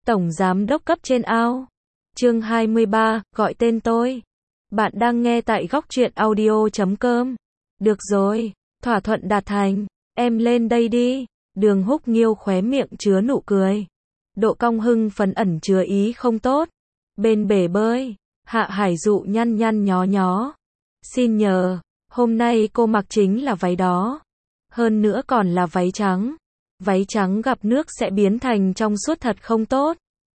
Tổng giám đốc cấp trên ao. Chương 23, gọi tên tôi. Bạn đang nghe tại góc truyện audio.com. Được rồi, thỏa thuận đạt thành, em lên đây đi. Đường Húc Nghiêu khóe miệng chứa nụ cười. Độ cong hưng phấn ẩn chứa ý không tốt. Bên bể bơi, Hạ Hải Dụ nhăn nhăn nhó nhó. Xin nhờ, hôm nay cô mặc chính là váy đó. Hơn nữa còn là váy trắng. Váy trắng gặp nước sẽ biến thành trong suốt thật không tốt.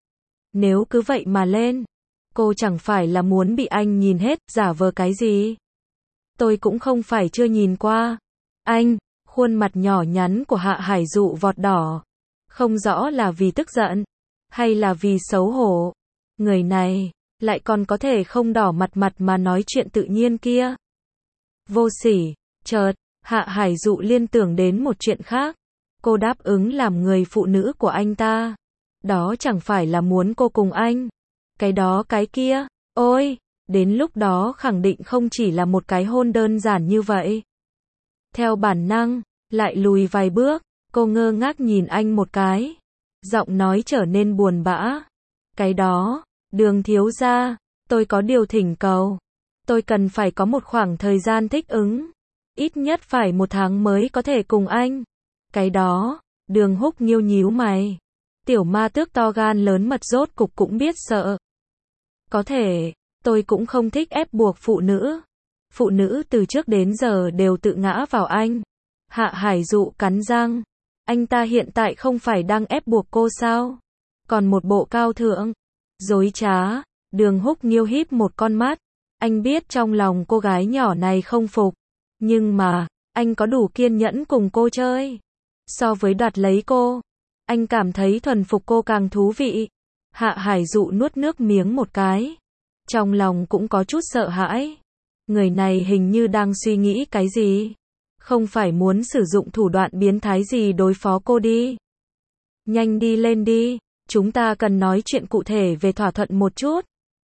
Nếu cứ vậy mà lên, cô chẳng phải là muốn bị anh nhìn hết, giả vờ cái gì? Tôi cũng không phải chưa nhìn qua. Anh, khuôn mặt nhỏ nhắn của Hạ Hải Dụ vọt đỏ. Không rõ là vì tức giận, hay là vì xấu hổ. Người này, lại còn có thể không đỏ mặt mà nói chuyện tự nhiên kia. Vô sỉ, chợt, Hạ Hải Dụ liên tưởng đến một chuyện khác. Cô đáp ứng làm người phụ nữ của anh ta. Đó chẳng phải là muốn cô cùng anh. Cái đó cái kia, ôi, đến lúc đó khẳng định không chỉ là một cái hôn đơn giản như vậy. Theo bản năng, lại lùi vài bước, cô ngơ ngác nhìn anh một cái. Giọng nói trở nên buồn bã. Cái đó, Đường thiếu gia, tôi có điều thỉnh cầu. Tôi cần phải có một khoảng thời gian thích ứng. Ít nhất phải 1 tháng mới có thể cùng anh. Cái đó, Đường Húc Nghiêu nhíu mày. Tiểu ma tước to gan lớn mật rốt cục cũng biết sợ. Có thể, tôi cũng không thích ép buộc phụ nữ. Phụ nữ từ trước đến giờ đều tự ngã vào anh. Hạ Hải Dụ cắn răng. Anh ta hiện tại không phải đang ép buộc cô sao? Còn một bộ cao thượng. Dối trá. Đường Húc Nghiêu híp một con mắt. Anh biết trong lòng cô gái nhỏ này không phục. Nhưng mà, anh có đủ kiên nhẫn cùng cô chơi. So với đoạt lấy cô, anh cảm thấy thuần phục cô càng thú vị. Hạ Hải Dụ nuốt nước miếng một cái. Trong lòng cũng có chút sợ hãi. Người này hình như đang suy nghĩ cái gì. Không phải muốn sử dụng thủ đoạn biến thái gì đối phó cô đi. Nhanh đi lên đi. Chúng ta cần nói chuyện cụ thể về thỏa thuận một chút.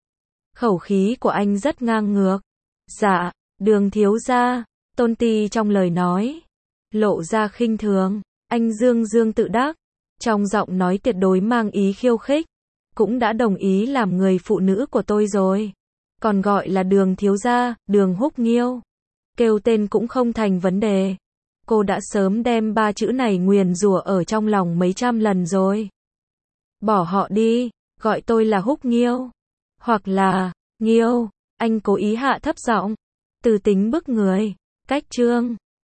Khẩu khí của anh rất ngang ngược. Dạ, Đường thiếu gia. Tôn Ti trong lời nói lộ ra khinh thường. Anh dương dương tự đắc. Trong giọng nói tuyệt đối mang ý khiêu khích. Cũng đã đồng ý làm người phụ nữ của tôi rồi. Còn gọi là Đường thiếu gia, Đường Húc Nghiêu. Kêu tên cũng không thành vấn đề. Cô đã sớm đem 3 chữ này nguyền rủa ở trong lòng mấy trăm lần rồi. Bỏ họ đi, gọi tôi là Húc Nghiêu. Hoặc là, Nghiêu. Anh cố ý hạ thấp giọng. Từ tính bức người. Cách chương.